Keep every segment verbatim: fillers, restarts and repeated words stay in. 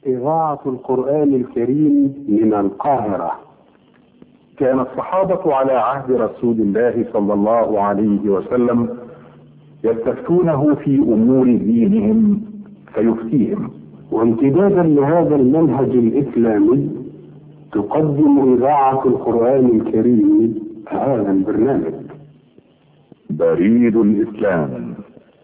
إذاعة القرآن الكريم من القاهرة. كان الصحابة على عهد رسول الله صلى الله عليه وسلم يستفتونه في أمور دينهم فيفتيهم، وامتدادا لهذا المنهج الإسلامي تقدم إذاعة القرآن الكريم هذا البرنامج. بريد الإسلام،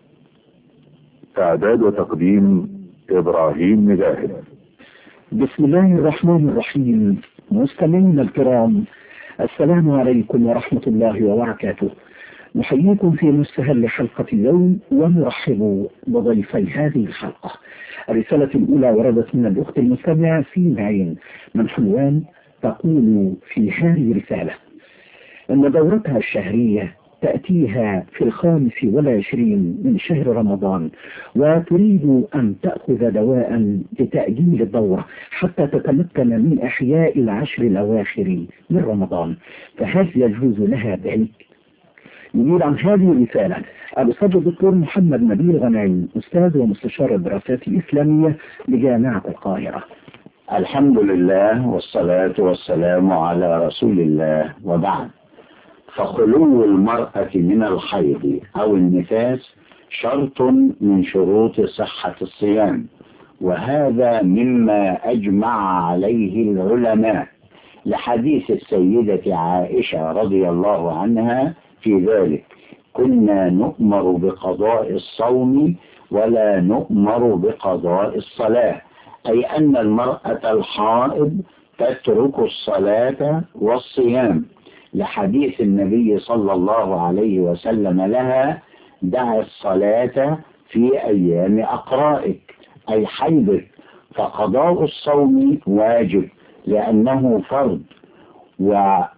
إعداد وتقديم إبراهيم مجاهد. بسم الله الرحمن الرحيم. مستمعينا الكرام، السلام عليكم ورحمة الله وبركاته. نحييكم في مستهل حلقة اليوم ونرحب بضيفي هذه الحلقة. الرسالة الأولى وردت من الأخت المستمعة سين عين من حلوان، تقول في هذه الرسالة أن دورتها الشهرية تأتيها في الخامس والعشرين من شهر رمضان، وتريد أن تأخذ دواء لتأجيل الدورة حتى تتمكن من إحياء العشر الأواخر من رمضان، فهل يجوز لها ذلك؟ يقول عن هذه الرسالة الأستاذ الدكتور محمد نبيل غنايم، أستاذ ومستشار الدراسات الإسلامية بجامعة القاهرة. الحمد لله والصلاة والسلام على رسول الله، وبعد، فخلو المرأة من الحيض أو النفاس شرط من شروط صحة الصيام، وهذا مما أجمع عليه العلماء لحديث السيدة عائشة رضي الله عنها في ذلك: كنا نؤمر بقضاء الصوم ولا نؤمر بقضاء الصلاة، أي أن المرأة الحائض تترك الصلاة والصيام، لحديث النبي صلى الله عليه وسلم لها: دع الصلاة في أيام أقرائك، أي حيضك، فقضاء الصوم واجب لأنه فرض، وفرض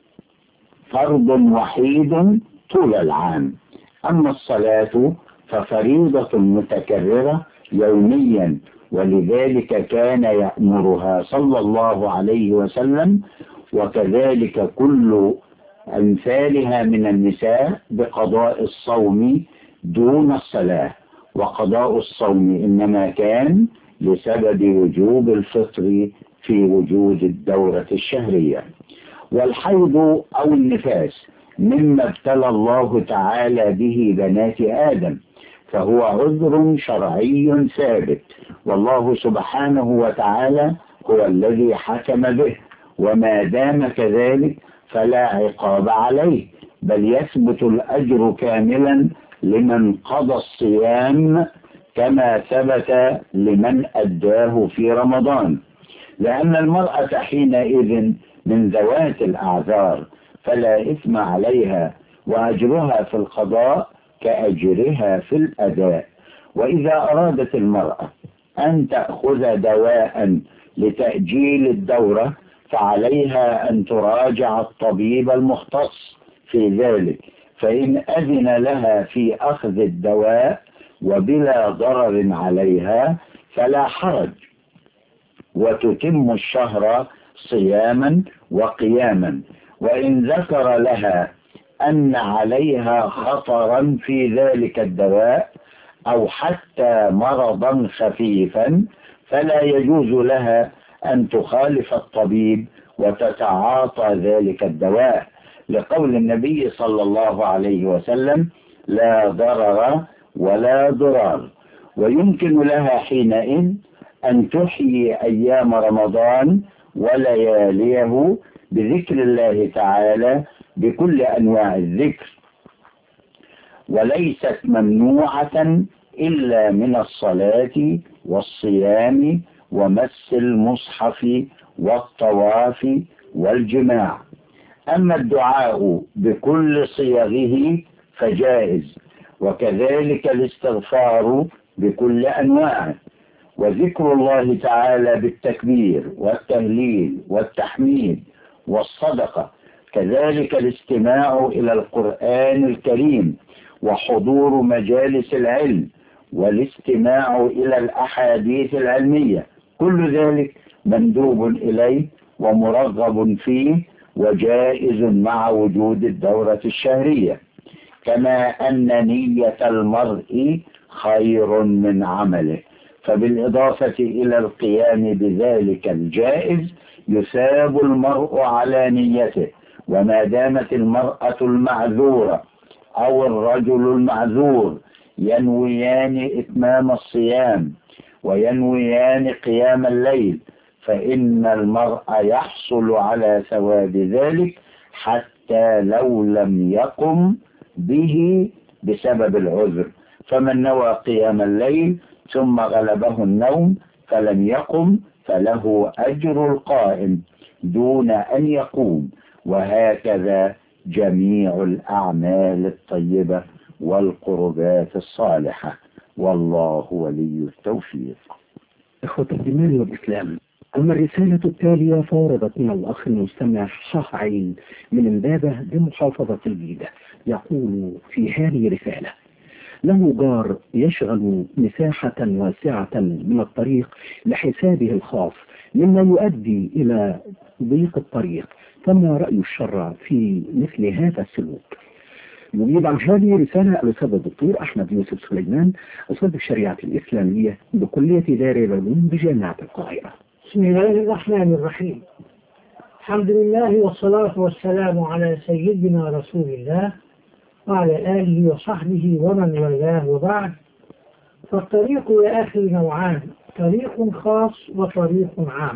وحيد طول العام. أما الصلاة ففريضة متكررة يوميا، ولذلك كان يأمرها صلى الله عليه وسلم، وكذلك كل أمثالها من النساء، بقضاء الصوم دون الصلاة. وقضاء الصوم إنما كان لسبب وجوب الفطر في وجود الدورة الشهرية. والحيض أو النفاس مما ابتلى الله تعالى به بنات آدم، فهو عذر شرعي ثابت، والله سبحانه وتعالى هو الذي حكم به، وما دام كذلك فلا عقاب عليه، بل يثبت الأجر كاملا لمن قضى الصيام كما ثبت لمن أداه في رمضان، لأن المرأة حينئذ من ذوات الأعذار، فلا إثم عليها، وأجرها في القضاء كأجرها في الأداء. وإذا أرادت المرأة أن تأخذ دواء لتأجيل الدورة، فعليها أن تراجع الطبيب المختص في ذلك، فإن أذن لها في أخذ الدواء وبلا ضرر عليها فلا حرج، وتتم الشهر صياما وقياما. وإن ذكر لها أن عليها خطرا في ذلك الدواء أو حتى مرضا خفيفا، فلا يجوز لها أن تخالف الطبيب وتتعاطى ذلك الدواء، لقول النبي صلى الله عليه وسلم: لا ضرر ولا ضرار. ويمكن لها حينئذ أن تحيي أيام رمضان ولياليه بذكر الله تعالى بكل أنواع الذكر، وليست ممنوعة إلا من الصلاة والصيام ومس المصحف والطواف والجماع. أما الدعاء بكل صيغه فجائز، وكذلك الاستغفار بكل أنواعه، وذكر الله تعالى بالتكبير والتهليل والتحميد والصدقة، كذلك الاستماع إلى القرآن الكريم وحضور مجالس العلم والاستماع إلى الأحاديث العلمية، كل ذلك مندوب إليه ومرغب فيه وجائز مع وجود الدورة الشهرية، كما أن نية المرء خير من عمله، فبالإضافة إلى القيام بذلك الجائز يثاب المرء على نيته. وما دامت المرأة المعذورة أو الرجل المعذور ينويان إتمام الصيام وينويان قيام الليل فإن المرء يحصل على ثواب ذلك حتى لو لم يقم به بسبب العذر. فمن نوى قيام الليل ثم غلبه النوم فلم يقم فله أجر القائم دون أن يقوم. وهكذا جميع الأعمال الطيبة والقربات الصالحة، والله ولي التوفيق. إخوة الإيمان والإسلام، أما الرسالة التالية فوردت من الأخ المستمع شاه عين من إمبابة بمحافظة الجيزة. يقول في هذه رسالة: له جار يشغل مساحة واسعة من الطريق لحسابه الخاص مما يؤدي إلى ضيق الطريق، فما رأي الشرع في مثل هذا السلوك؟ يجيب عن هذه رسالة الأستاذ الدكتور أحمد يوسف سليمان، أستاذ الشريعة الإسلامية بكلية دار العلوم بجامعة القاهرة. بسم الله الرحمن الرحيم. الحمد لله والصلاة والسلام على سيدنا رسول الله وعلى آله وصحبه ومن والاه، وبعد. فالطريق يا أخي نوعان: طريق خاص وطريق عام.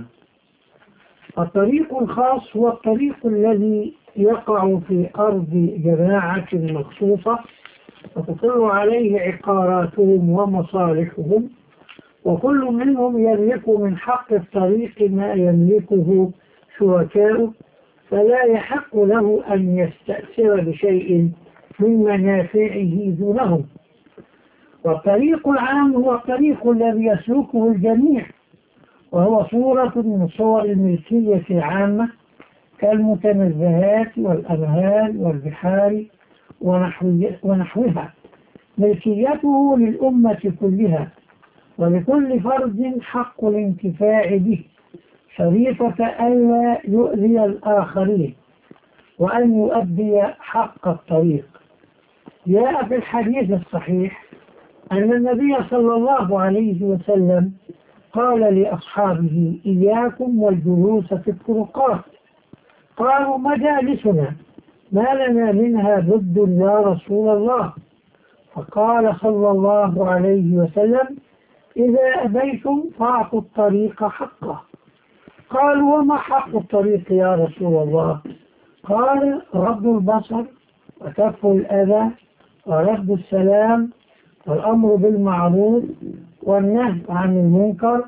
الطريق الخاص هو الطريق الذي يقع في أرض جماعة مخصوصة وتطل عليه عقاراتهم ومصالحهم، وكل منهم يملك من حق الطريق ما يملكه شركاؤه، فلا يحق له أن يستأثر بشيء من منافعه دونهم. والطريق العام هو الطريق الذي يسلكه الجميع، وهو صورة من صور الملكية العامة كالمتنزهات والأنهار والبحار ونحوها. ملكيته للأمة كلها، ولكل فرد حق الانتفاع به، شريطة ألا يؤذي الآخرين وأن يؤدي حق الطريق. جاء في الحديث الصحيح أن النبي صلى الله عليه وسلم قال لأصحابه: إياكم والجلوس في الطرقات. قالوا: مجالسنا ما لنا منها بد يا رسول الله. فقال صلى الله عليه وسلم: إذا أبيتم فاعطوا الطريق حقه. قالوا: وما حق الطريق يا رسول الله؟ قال: رد البصر وكف الأذى ورد السلام والأمر بالمعروف والنهي عن المنكر.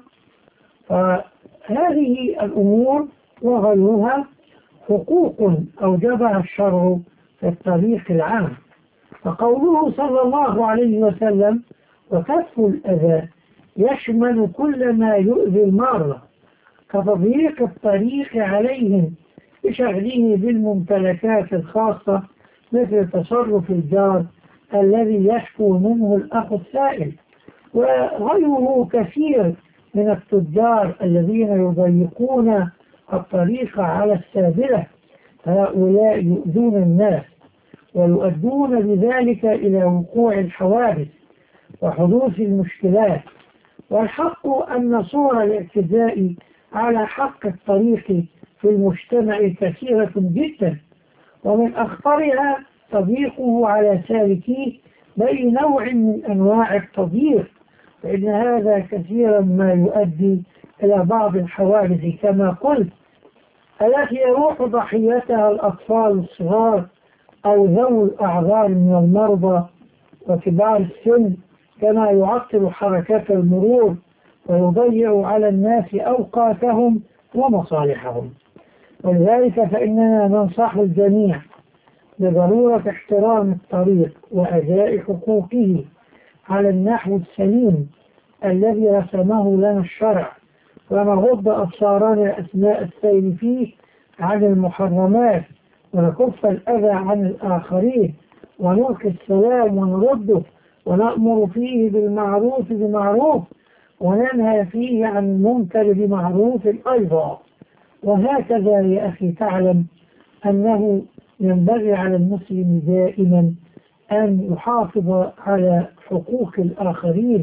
فهذه الأمور وغيرها حقوق أوجبها الشرع في الطريق العام. فقوله صلى الله عليه وسلم وكف الأذى يشمل كل ما يؤذي المارة كتضييق الطريق عليهم بشغله بالممتلكات الخاصة، مثل تصرف الجار الذي يشكو منه الأخ السائل، وغيره كثير من التجار الذين يضيقون الطريق على السابلة. هؤلاء يؤذون الناس ويؤدون بذلك إلى وقوع الحوادث وحدوث المشكلات. والحق أن صور الاعتداء على حق الطريق في المجتمع كثيرة جدا، ومن أخطرها تضييقه على سالكيه بأي نوع من أنواع التضييق، فإن هذا كثيرا ما يؤدي إلى بعض الحوادث كما قلت، التي يروح ضحيتها الأطفال الصغار أو ذوي الأعذار من المرضى وكبار السن، كما يعطل حركة المرور ويضيع على الناس أوقاتهم ومصالحهم. ولذلك فإننا ننصح الجميع بضرورة احترام الطريق وأداء حقوقه على النحو السليم الذي رسمه لنا الشرع، ونغض أبصارنا أثناء السير فيه عن المحرمات، ونكف الأذى عن الآخرين، ونلقي السلام ونرده، ونأمر فيه بالمعروف بمعروف، وننهى فيه عن المنكر بمعروف أيضا. وهكذا يا أخي تعلم أنه ينبغي على المسلم دائما أن يحافظ على حقوق الآخرين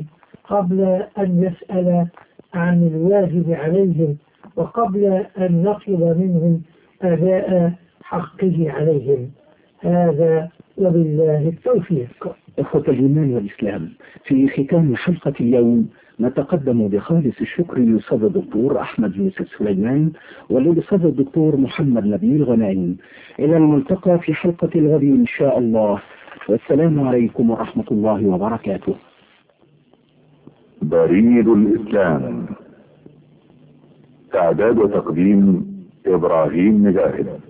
قبل أن نسأل عن الواجب عليهم، وقبل أن نطلب منهم أداء حقه عليهم. هذا وبالله التوفيق. إخوة الإيمان والإسلام، في ختام حلقة اليوم نتقدم بخالص الشكر للأستاذ الدكتور أحمد يوسف سليمان وللأستاذ الدكتور محمد نبيل غنائم. إلى الملتقى في حلقة الغد إن شاء الله، والسلام عليكم ورحمة الله وبركاته. بريد الإسلام، إعداد وتقديم إبراهيم مجاهد.